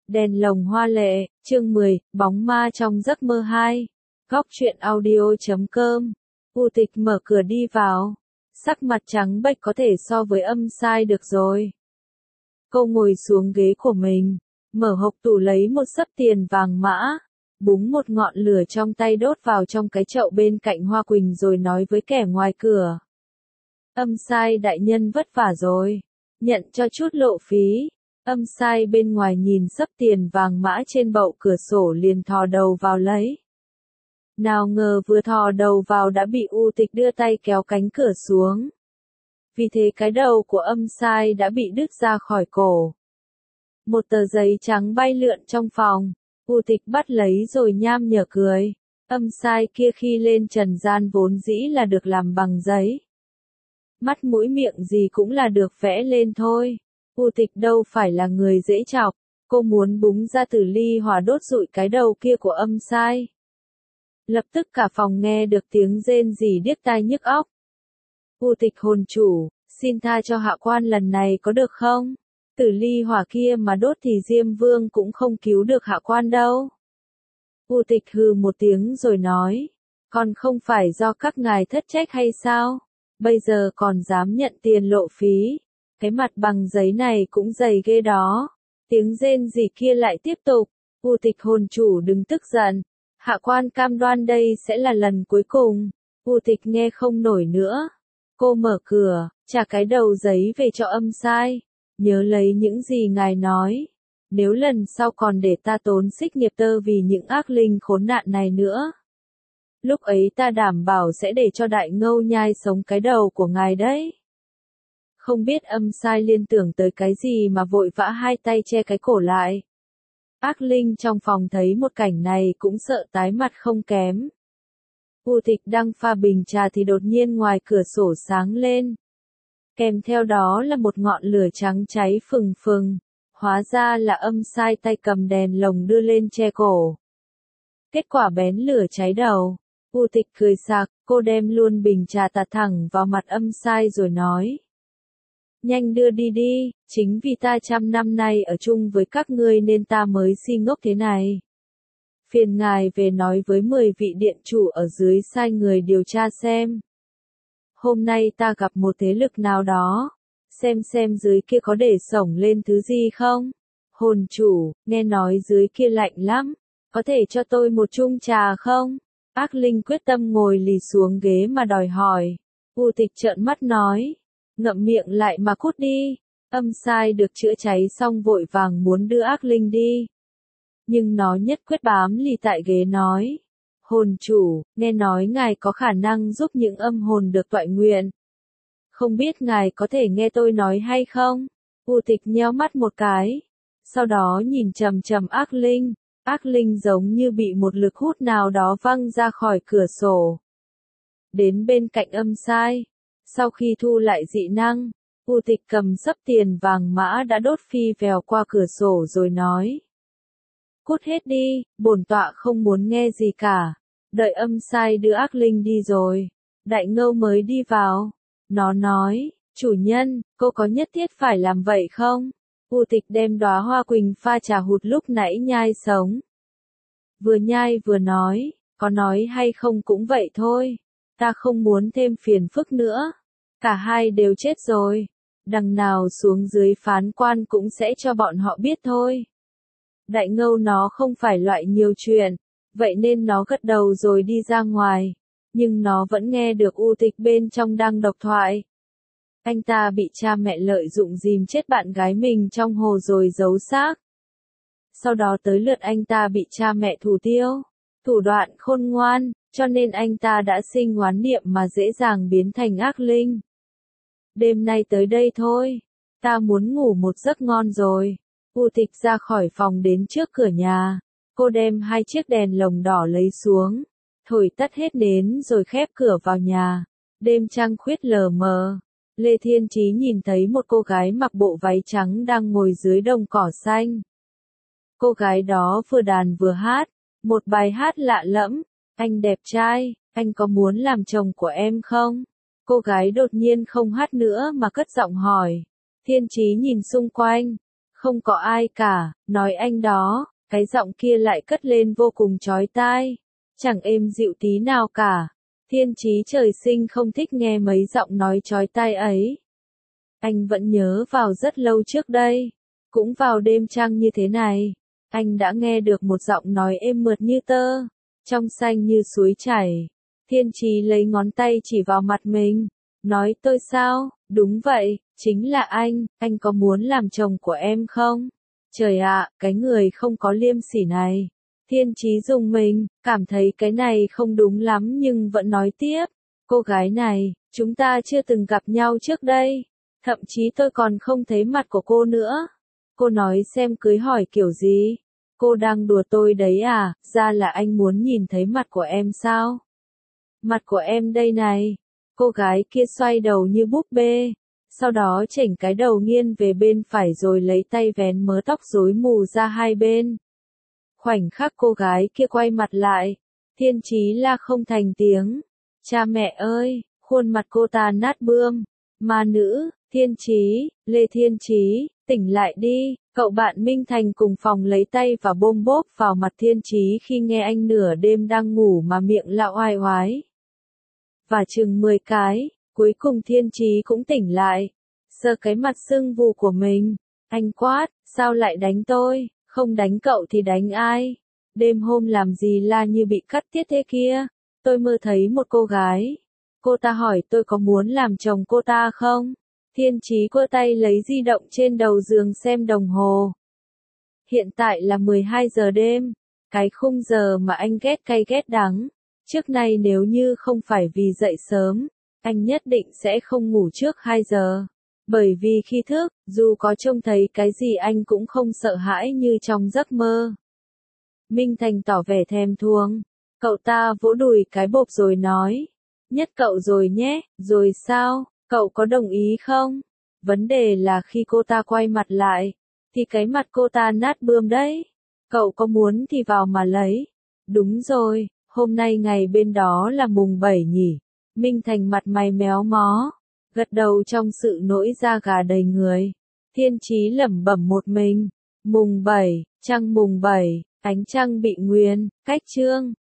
Đèn lồng hoa lệ, chương 10, bóng ma trong giấc mơ 2. Góc truyện audio.com. U Tịch mở cửa đi vào. Sắc mặt trắng bệch có thể so với âm sai được rồi. Cô ngồi xuống ghế của mình, mở hộc tủ lấy một xấp tiền vàng mã, búng một ngọn lửa trong tay đốt vào trong cái chậu bên cạnh Hoa Quỳnh rồi nói với kẻ ngoài cửa. Âm sai đại nhân vất vả rồi, nhận cho chút lộ phí. Âm sai bên ngoài nhìn xấp tiền vàng mã trên bậu cửa sổ liền thò đầu vào lấy. Nào ngờ vừa thò đầu vào đã bị U Tịch đưa tay kéo cánh cửa xuống. Vì thế cái đầu của âm sai đã bị đứt ra khỏi cổ. Một tờ giấy trắng bay lượn trong phòng, U Tịch bắt lấy rồi nham nhở cười. Âm sai kia khi lên trần gian vốn dĩ là được làm bằng giấy. Mắt mũi miệng gì cũng là được vẽ lên thôi. U Tịch đâu phải là người dễ chọc, cô muốn búng ra tử ly hỏa đốt rụi cái đầu kia của âm sai. Lập tức cả phòng nghe được tiếng rên rỉ điếc tai nhức óc. U Tịch hồn chủ, xin tha cho hạ quan lần này có được không? Tử ly hỏa kia mà đốt thì Diêm Vương cũng không cứu được hạ quan đâu. U Tịch hừ một tiếng rồi nói, còn không phải do các ngài thất trách hay sao? Bây giờ còn dám nhận tiền lộ phí. Cái mặt bằng giấy này cũng dày ghê đó. Tiếng rên rỉ kia lại tiếp tục. U Tịch hồn chủ đừng tức giận. Hạ quan cam đoan đây sẽ là lần cuối cùng. U Tịch nghe không nổi nữa. Cô mở cửa, trả cái đầu giấy về cho âm sai. Nhớ lấy những gì ngài nói. Nếu lần sau còn để ta tốn xích nghiệp tơ vì những ác linh khốn nạn này nữa. Lúc ấy ta đảm bảo sẽ để cho đại ngâu nhai sống cái đầu của ngài đấy. Không biết âm sai liên tưởng tới cái gì mà vội vã hai tay che cái cổ lại. Ác linh trong phòng thấy một cảnh này cũng sợ tái mặt không kém. U Tịch đang pha bình trà thì đột nhiên ngoài cửa sổ sáng lên. Kèm theo đó là một ngọn lửa trắng cháy phừng phừng. Hóa ra là âm sai tay cầm đèn lồng đưa lên che cổ. Kết quả bén lửa cháy đầu. U Tịch cười sặc, cô đem luôn bình trà tạt thẳng vào mặt âm sai rồi nói. Nhanh đưa đi đi, chính vì ta 100 năm nay ở chung với các ngươi nên ta mới si ngốc thế này. Phiền ngài về nói với 10 vị điện chủ ở dưới sai người điều tra xem. Hôm nay ta gặp một thế lực nào đó, xem dưới kia có để xổng lên thứ gì không? Hồn chủ, nghe nói dưới kia lạnh lắm, có thể cho tôi một chung trà không? Ác linh quyết tâm ngồi lì xuống ghế mà đòi hỏi. U Tịch trợn mắt nói. Ngậm miệng lại mà cút đi. Âm sai được chữa cháy xong vội vàng muốn đưa ác linh đi. Nhưng nó nhất quyết bám lì tại ghế nói. Hồn chủ, nghe nói ngài có khả năng giúp những âm hồn được toại nguyện. Không biết ngài có thể nghe tôi nói hay không? U Tịch nheo mắt một cái. Sau đó nhìn chằm chằm ác linh. Ác linh giống như bị một lực hút nào đó văng ra khỏi cửa sổ. Đến bên cạnh âm sai. Sau khi thu lại dị năng, U Tịch cầm xấp tiền vàng mã đã đốt phi vèo qua cửa sổ rồi nói. Cút hết đi, bổn tọa không muốn nghe gì cả. Đợi âm sai đưa ác linh đi rồi. Đại ngâu mới đi vào. Nó nói, chủ nhân, cô có nhất thiết phải làm vậy không? U Tịch đem đóa hoa quỳnh pha trà hụt lúc nãy nhai sống. Vừa nhai vừa nói, có nói hay không cũng vậy thôi. Ta không muốn thêm phiền phức nữa. Cả hai đều chết rồi. Đằng nào xuống dưới phán quan cũng sẽ cho bọn họ biết thôi. Đại ngâu nó không phải loại nhiều chuyện. Vậy nên nó gật đầu rồi đi ra ngoài. Nhưng nó vẫn nghe được U Tịch bên trong đang độc thoại. Anh ta bị cha mẹ lợi dụng dìm chết bạn gái mình trong hồ rồi giấu xác. Sau đó tới lượt anh ta bị cha mẹ thủ tiêu. Thủ đoạn khôn ngoan, cho nên anh ta đã sinh oán niệm mà dễ dàng biến thành ác linh. Đêm nay tới đây thôi. Ta muốn ngủ một giấc ngon rồi. U Tịch ra khỏi phòng đến trước cửa nhà. Cô đem 2 chiếc đèn lồng đỏ lấy xuống. Thổi tắt hết nến rồi khép cửa vào nhà. Đêm trăng khuyết lờ mờ. Lê Thiên Chí nhìn thấy một cô gái mặc bộ váy trắng đang ngồi dưới đồng cỏ xanh. Cô gái đó vừa đàn vừa hát. Một bài hát lạ lẫm. Anh đẹp trai, anh có muốn làm chồng của em không? Cô gái đột nhiên không hát nữa mà cất giọng hỏi. Thiên Chí nhìn xung quanh. Không có ai cả, nói anh đó, cái giọng kia lại cất lên vô cùng chói tai. Chẳng êm dịu tí nào cả. Thiên Chí trời sinh không thích nghe mấy giọng nói chói tai ấy. Anh vẫn nhớ vào rất lâu trước đây. Cũng vào đêm trăng như thế này. Anh đã nghe được một giọng nói êm mượt như tơ. Trong xanh như suối chảy. Thiên Chí lấy ngón tay chỉ vào mặt mình. Nói tôi sao, đúng vậy, chính là anh có muốn làm chồng của em không? Trời ạ, cái người không có liêm sỉ này. Thiên Chí rùng mình, cảm thấy cái này không đúng lắm nhưng vẫn nói tiếp. Cô gái này, chúng ta chưa từng gặp nhau trước đây. Thậm chí tôi còn không thấy mặt của cô nữa. Cô nói xem cưới hỏi kiểu gì? Cô đang đùa tôi đấy à, ra là anh muốn nhìn thấy mặt của em sao? Mặt của em đây này. Cô gái kia xoay đầu như búp bê. Sau đó chỉnh cái đầu nghiêng về bên phải rồi lấy tay vén mớ tóc rối mù ra hai bên. Khoảnh khắc cô gái kia quay mặt lại. Thiên Chí la không thành tiếng. Cha mẹ ơi, khuôn mặt cô ta nát bươm. Ma nữ, Thiên Chí, Lê Thiên Chí, tỉnh lại đi. Cậu bạn Minh Thành cùng phòng lấy tay và bôm bốp vào mặt Thiên Chí khi nghe anh nửa đêm đang ngủ mà miệng lạo oai oái. Và chừng 10 cái, cuối cùng Thiên Chí cũng tỉnh lại. Sờ cái mặt sưng vù của mình. Anh quát, sao lại đánh tôi, không đánh cậu thì đánh ai? Đêm hôm làm gì la như bị cắt tiết thế kia? Tôi mơ thấy một cô gái. Cô ta hỏi tôi có muốn làm chồng cô ta không? Thiên Chí quơ tay lấy di động trên đầu giường xem đồng hồ. Hiện tại là 12 giờ đêm. Cái khung giờ mà anh ghét cay ghét đắng. Trước nay nếu như không phải vì dậy sớm, anh nhất định sẽ không ngủ trước 2 giờ. Bởi vì khi thức, dù có trông thấy cái gì anh cũng không sợ hãi như trong giấc mơ. Minh Thành tỏ vẻ thèm thuồng. Cậu ta vỗ đùi cái bộp rồi nói. Nhất cậu rồi nhé, rồi sao, cậu có đồng ý không? Vấn đề là khi cô ta quay mặt lại, thì cái mặt cô ta nát bươm đấy. Cậu có muốn thì vào mà lấy. Đúng rồi, hôm nay ngày bên đó là mùng 7 nhỉ. Minh Thành mặt mày méo mó, gật đầu trong sự nổi da gà đầy người. Thiên Chí lẩm bẩm một mình. Mùng 7, trăng mùng 7, ánh trăng bị nguyền, cách chương.